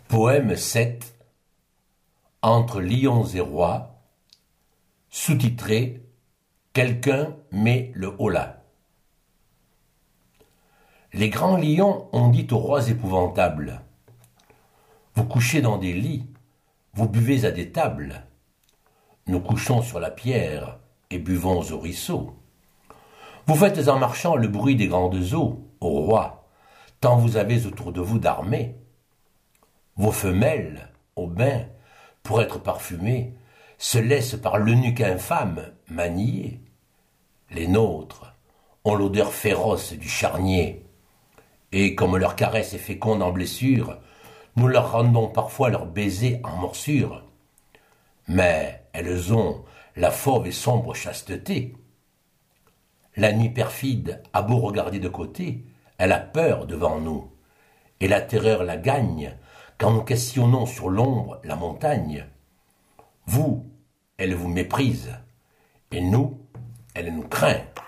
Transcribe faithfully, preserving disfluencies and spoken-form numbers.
Poème sept. Entre lions et rois, sous-titré Quelqu'un met le holà. Les grands lions ont dit aux rois épouvantables: vous couchez dans des lits, vous buvez à des tables. Nous couchons sur la pierre et buvons au ruisseau. Vous faites en marchant le bruit des grandes eaux, ô roi, tant vous avez autour de vous d'armées. Vos femelles, au bain, pour être parfumées, se laissent par l'eunuque infâme manier. Les nôtres ont l'odeur féroce du charnier, et comme leur caresse est féconde en blessures, nous leur rendons parfois leurs baisers en morsures. Mais elles ont la fauve et sombre chasteté. La nuit perfide a beau regarder de côté, elle a peur devant nous, et la terreur la gagne quand nous questionnons sur l'ombre la montagne. Vous, elle vous méprise, et nous, elle nous craint.